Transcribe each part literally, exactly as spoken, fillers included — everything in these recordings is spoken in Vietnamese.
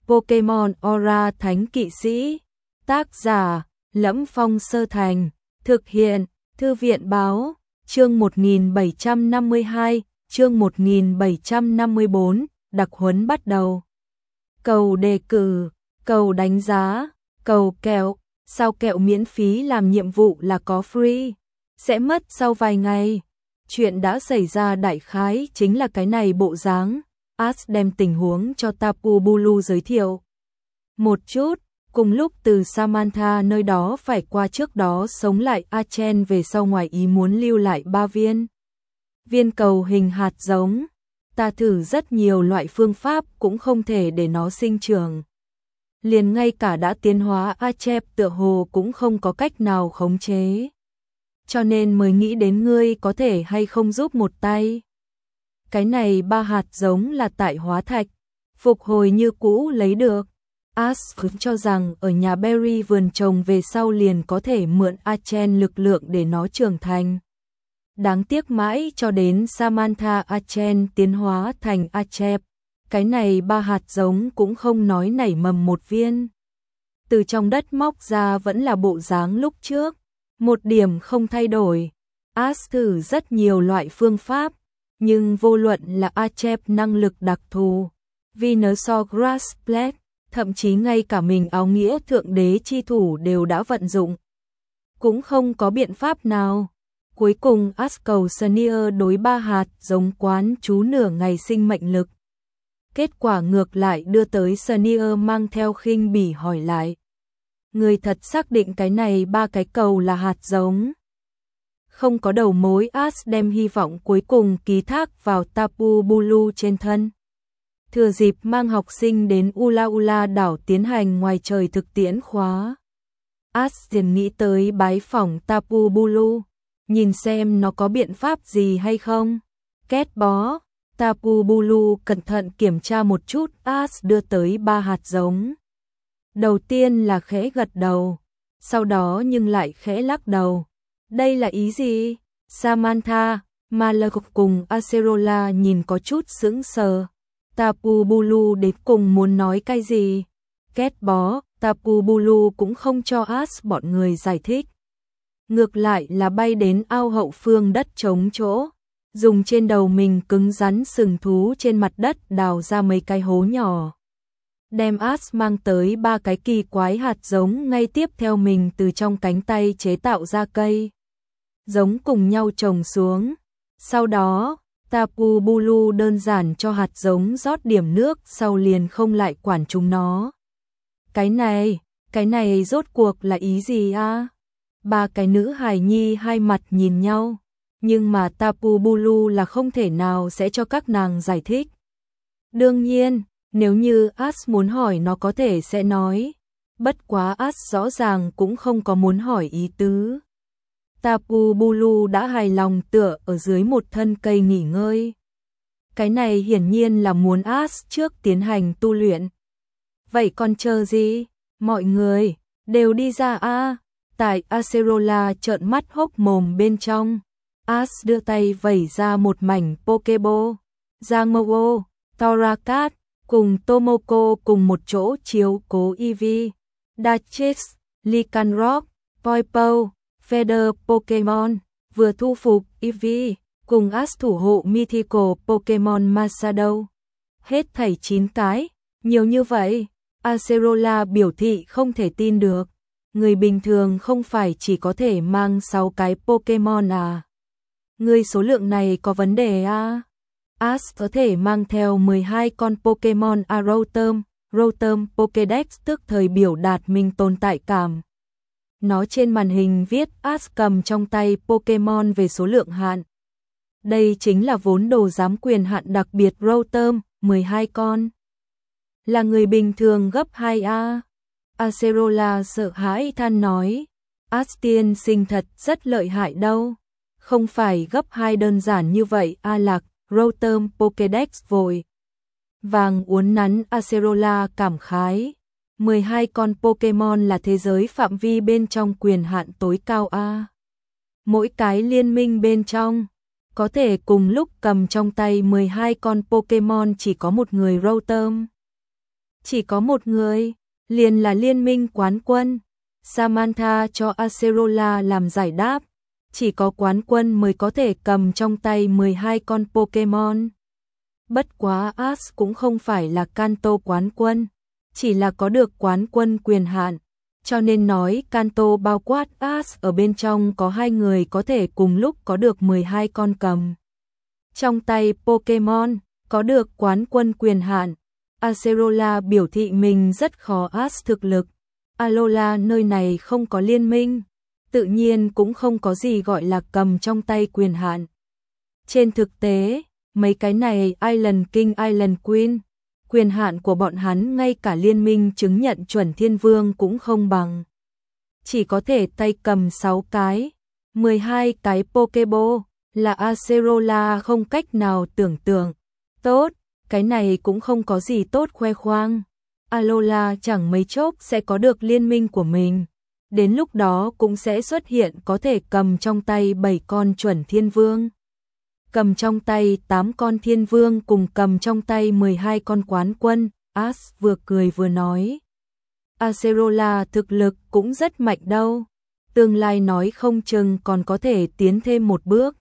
Pokemon Aura Thánh Kỵ Sĩ. Tác giả: Lẫm Phong Sơ Thành. Thực hiện: Thư viện báo. Chương một nghìn bảy trăm năm mươi hai, chương một nghìn bảy trăm năm mươi bốn, đặc huấn bắt đầu. Cầu đề cử, cầu đánh giá, cầu kẹo, sao kẹo miễn phí làm nhiệm vụ là có free, sẽ mất sau vài ngày. Chuyện đã xảy ra đại khái chính là cái này bộ dáng. Ash đem tình huống cho Tapu Bulu giới thiệu một chút, cùng lúc từ Samantha nơi đó phải qua trước đó sống lại Archen về sau ngoài ý muốn lưu lại ba viên viên cầu hình hạt giống. Ta thử rất nhiều loại phương pháp cũng không thể để nó sinh trưởng. Liền ngay cả đã tiến hóa Archep tựa hồ cũng không có cách nào khống chế. Cho nên mới nghĩ đến ngươi có thể hay không giúp một tay. Cái này ba hạt giống là tại hóa thạch, phục hồi như cũ lấy được. Ash cho rằng ở nhà Berry vườn trồng về sau liền có thể mượn Archen lực lượng để nó trưởng thành. Đáng tiếc mãi cho đến Samantha Archen tiến hóa thành Archep, cái này ba hạt giống cũng không nói nảy mầm một viên. Từ trong đất móc ra vẫn là bộ dáng lúc trước, một điểm không thay đổi. Ash thử rất nhiều loại phương pháp, nhưng vô luận là Archep năng lực đặc thù, Venusaur Grass Blade, thậm chí ngay cả mình áo nghĩa thượng đế chi thủ đều đã vận dụng, cũng không có biện pháp nào. Cuối cùng Ash cầu Sneer đối ba hạt giống quán chú nửa ngày sinh mệnh lực. Kết quả ngược lại đưa tới Sneer mang theo khinh bỉ hỏi lại. Người thật xác định cái này ba cái cầu là hạt giống? Không có đầu mối. Ash đem hy vọng cuối cùng ký thác vào Tapu Bulu trên thân. Thừa dịp mang học sinh đến Ula Ula đảo tiến hành ngoài trời thực tiễn khóa, Ash liền nghĩ tới bái phỏng Tapu Bulu, nhìn xem nó có biện pháp gì hay không. Két bó, Tapu Bulu cẩn thận kiểm tra một chút Ash đưa tới ba hạt giống. Đầu tiên là khẽ gật đầu, sau đó nhưng lại khẽ lắc đầu. Đây là ý gì? Samantha, Malakuk cùng Acerola nhìn có chút sững sờ. Tapu Bulu đến cùng muốn nói cái gì? Két bó, Tapu Bulu cũng không cho Ash bọn người giải thích. Ngược lại là bay đến ao hậu phương đất trống chỗ, dùng trên đầu mình cứng rắn sừng thú trên mặt đất đào ra mấy cái hố nhỏ. Đem Ash mang tới ba cái kỳ quái hạt giống ngay tiếp theo mình từ trong cánh tay chế tạo ra cây giống cùng nhau trồng xuống. Sau đó, Tapu Bulu đơn giản cho hạt giống rót điểm nước sau liền không lại quản chúng nó. Cái này, cái này rốt cuộc là ý gì a? Ba cái nữ hài nhi hai mặt nhìn nhau, nhưng mà Tapu Bulu là không thể nào sẽ cho các nàng giải thích. Đương nhiên, nếu như Ash muốn hỏi nó có thể sẽ nói, bất quá Ash rõ ràng cũng không có muốn hỏi ý tứ. Tapu Bulu đã hài lòng tựa ở dưới một thân cây nghỉ ngơi. Cái này hiển nhiên là muốn Ash trước tiến hành tu luyện. Vậy còn chờ gì? Mọi người, đều đi ra a. Tại Acerola trợn mắt hốc mồm bên trong, Ash đưa tay vẩy ra một mảnh Pokeball. Giangmo, Torakat cùng Tomoko cùng một chỗ chiếu cố Eevee, Dartrix, Lycanroc, Poipole, Feather Pokemon, vừa thu phục Eevee, cùng Ash thủ hộ Mythical Pokemon Masadou. Hết thảy chín cái, nhiều như vậy. Acerola biểu thị không thể tin được. Người bình thường không phải chỉ có thể mang sáu cái Pokemon à? Người số lượng này có vấn đề à? Ash có thể mang theo mười hai con Pokemon à Rotom, Rotom Pokédex tức thời biểu đạt mình tồn tại cảm. Nó trên màn hình viết Ash cầm trong tay Pokemon về số lượng hạn. Đây chính là vốn đồ giám quyền hạn đặc biệt Rotom, mười hai con. Là người bình thường gấp hai a. Acerola sợ hãi than nói, Ash tiên sinh thật rất lợi hại đâu. Không phải gấp hai đơn giản như vậy a. Lạc, Rotom Pokédex vội vàng uốn nắn Acerola cảm khái. mười hai con Pokemon là thế giới phạm vi bên trong quyền hạn tối cao a. Mỗi cái liên minh bên trong, có thể cùng lúc cầm trong tay mười hai con Pokemon chỉ có một người Rotom. Chỉ có một người, liền là liên minh quán quân. Samantha cho Acerola làm giải đáp, chỉ có quán quân mới có thể cầm trong tay mười hai con Pokémon. Bất quá Ash cũng không phải là Kanto quán quân, chỉ là có được quán quân quyền hạn, cho nên nói Kanto bao quát Ash ở bên trong có hai người có thể cùng lúc có được mười hai con cầm trong tay Pokémon, có được quán quân quyền hạn. Acerola biểu thị mình rất khó Ash thực lực. Alola nơi này không có liên minh, tự nhiên cũng không có gì gọi là cầm trong tay quyền hạn. Trên thực tế, mấy cái này Island King Island Queen, quyền hạn của bọn hắn ngay cả liên minh chứng nhận chuẩn thiên vương cũng không bằng. Chỉ có thể tay cầm sáu cái, mười hai cái Pokéball, là Acerola không cách nào tưởng tượng. Tốt, cái này cũng không có gì tốt khoe khoang. Alola chẳng mấy chốc sẽ có được liên minh của mình. Đến lúc đó cũng sẽ xuất hiện có thể cầm trong tay bảy con chuẩn thiên vương. Cầm trong tay tám con thiên vương cùng cầm trong tay mười hai con quán quân. Ash vừa cười vừa nói. Acerola thực lực cũng rất mạnh đâu. Tương lai nói không chừng còn có thể tiến thêm một bước.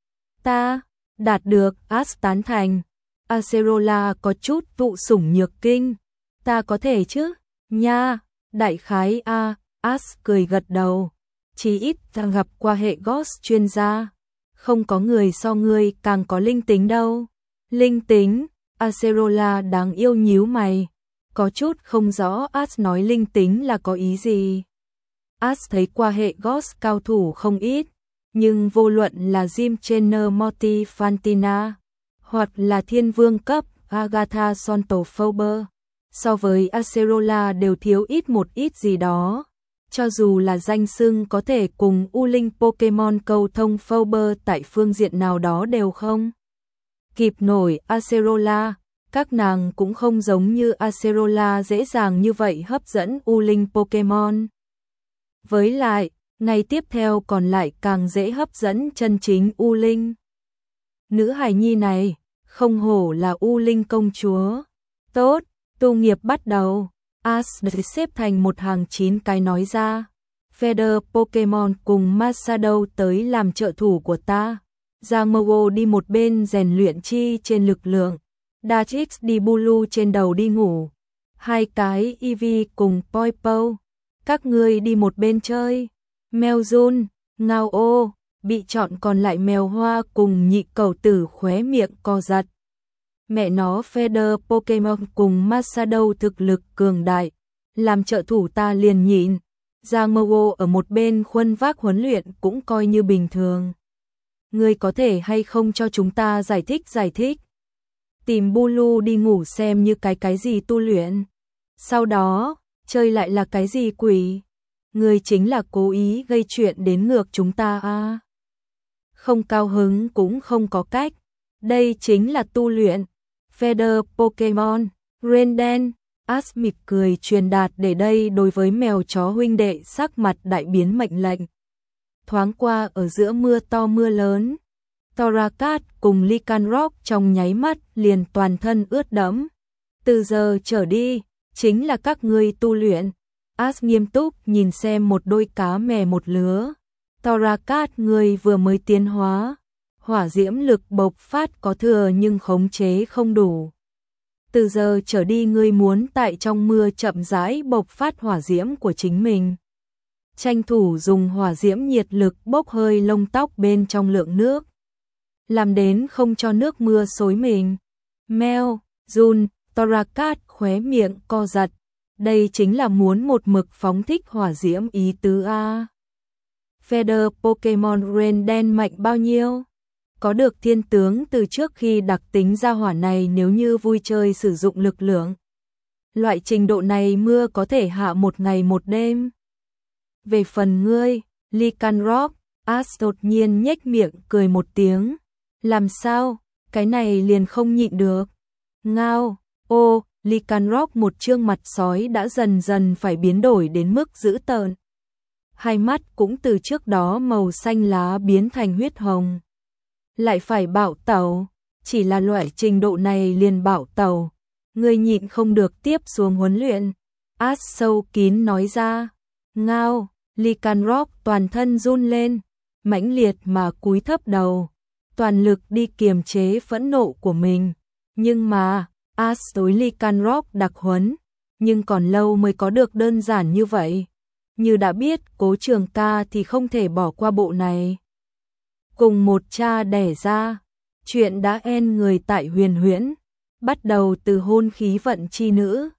Ta, đạt được, Ash tán thành. Acerola có chút tụ sủng nhược kinh. Ta có thể chứ? Nha, đại khái a, à, Ash cười gật đầu. Chí ít ta gặp qua hệ Ghost chuyên gia. Không có người so ngươi càng có linh tính đâu. Linh tính, Acerola đáng yêu nhíu mày. Có chút không rõ Ash nói linh tính là có ý gì. Ash thấy qua hệ Ghost cao thủ không ít. Nhưng vô luận là Jim Trainer Morty Fantina, hoặc là thiên vương cấp Agatha Sontofober, so với Acerola đều thiếu ít một ít gì đó. Cho dù là danh xưng có thể cùng U Linh Pokemon cầu thông Fober tại phương diện nào đó đều không kịp nổi Acerola, các nàng cũng không giống như Acerola dễ dàng như vậy hấp dẫn U Linh Pokemon. Với lại, ngày tiếp theo còn lại càng dễ hấp dẫn chân chính U Linh. Nữ hài nhi này, không hổ là U Linh công chúa. Tốt, tu nghiệp bắt đầu. Ash được xếp thành một hàng chín cái nói ra. Feather Pokemon cùng Masadow tới làm trợ thủ của ta. Zamogo đi một bên rèn luyện chi trên lực lượng. Dartrix đi Bulu trên đầu đi ngủ. Hai cái Eevee cùng Poipo, các ngươi đi một bên chơi. Meowjun, Ngao ô, bị chọn còn lại mèo hoa cùng nhị cẩu tử khóe miệng co giật. Mẹ nó Feather Pokemon cùng Masadow thực lực cường đại, làm trợ thủ ta liền nhịn. Zamogo ở một bên khuân vác huấn luyện cũng coi như bình thường. Ngươi có thể hay không cho chúng ta giải thích giải thích. Tìm Bulu đi ngủ xem như cái cái gì tu luyện. Sau đó, chơi lại là cái gì quỷ. Ngươi chính là cố ý gây chuyện đến ngược chúng ta à. Không cao hứng cũng không có cách. Đây chính là tu luyện. Feather Pokemon, Renden, Ash mỉm cười truyền đạt để đây đối với mèo chó huynh đệ sắc mặt đại biến mệnh lệnh. Thoáng qua ở giữa mưa to mưa lớn, Torracat cùng Lycanroc trong nháy mắt liền toàn thân ướt đẫm. Từ giờ trở đi, chính là các ngươi tu luyện. Ash nghiêm túc nhìn xem một đôi cá mè một lứa. Torracat người vừa mới tiến hóa. Hỏa diễm lực bộc phát có thừa nhưng khống chế không đủ. Từ giờ trở đi ngươi muốn tại trong mưa chậm rãi bộc phát hỏa diễm của chính mình. Tranh thủ dùng hỏa diễm nhiệt lực bốc hơi lông tóc bên trong lượng nước. Làm đến không cho nước mưa xối mình. Meo, Jun, Torracat khóe miệng co giật. Đây chính là muốn một mực phóng thích hỏa diễm ý tứ a. Feather Pokemon Renden mạnh bao nhiêu? Có được thiên tướng từ trước khi đặc tính ra hỏa này nếu như vui chơi sử dụng lực lượng. Loại trình độ này mưa có thể hạ một ngày một đêm. Về phần ngươi, Lycanroc, Ash đột nhiên nhếch miệng cười một tiếng. Làm sao, cái này liền không nhịn được. Ngao, ô, Lycanroc một trương mặt sói đã dần dần phải biến đổi đến mức dữ tợn. Hai mắt cũng từ trước đó màu xanh lá biến thành huyết hồng. Lại phải bạo tẩu, chỉ là loại trình độ này liền bạo tẩu. Ngươi nhịn không được tiếp xuống huấn luyện. Ash sâu kín nói ra. Ngao, Lycanroc toàn thân run lên, mãnh liệt mà cúi thấp đầu, toàn lực đi kiềm chế phẫn nộ của mình. Nhưng mà, Ash đối Lycanroc đặc huấn, nhưng còn lâu mới có được đơn giản như vậy. Như đã biết Cố Trường Ca thì không thể bỏ qua bộ này. Cùng một cha đẻ ra, chuyện đã en người tại Huyền Huyễn, bắt đầu từ hôn khí vận chi nữ.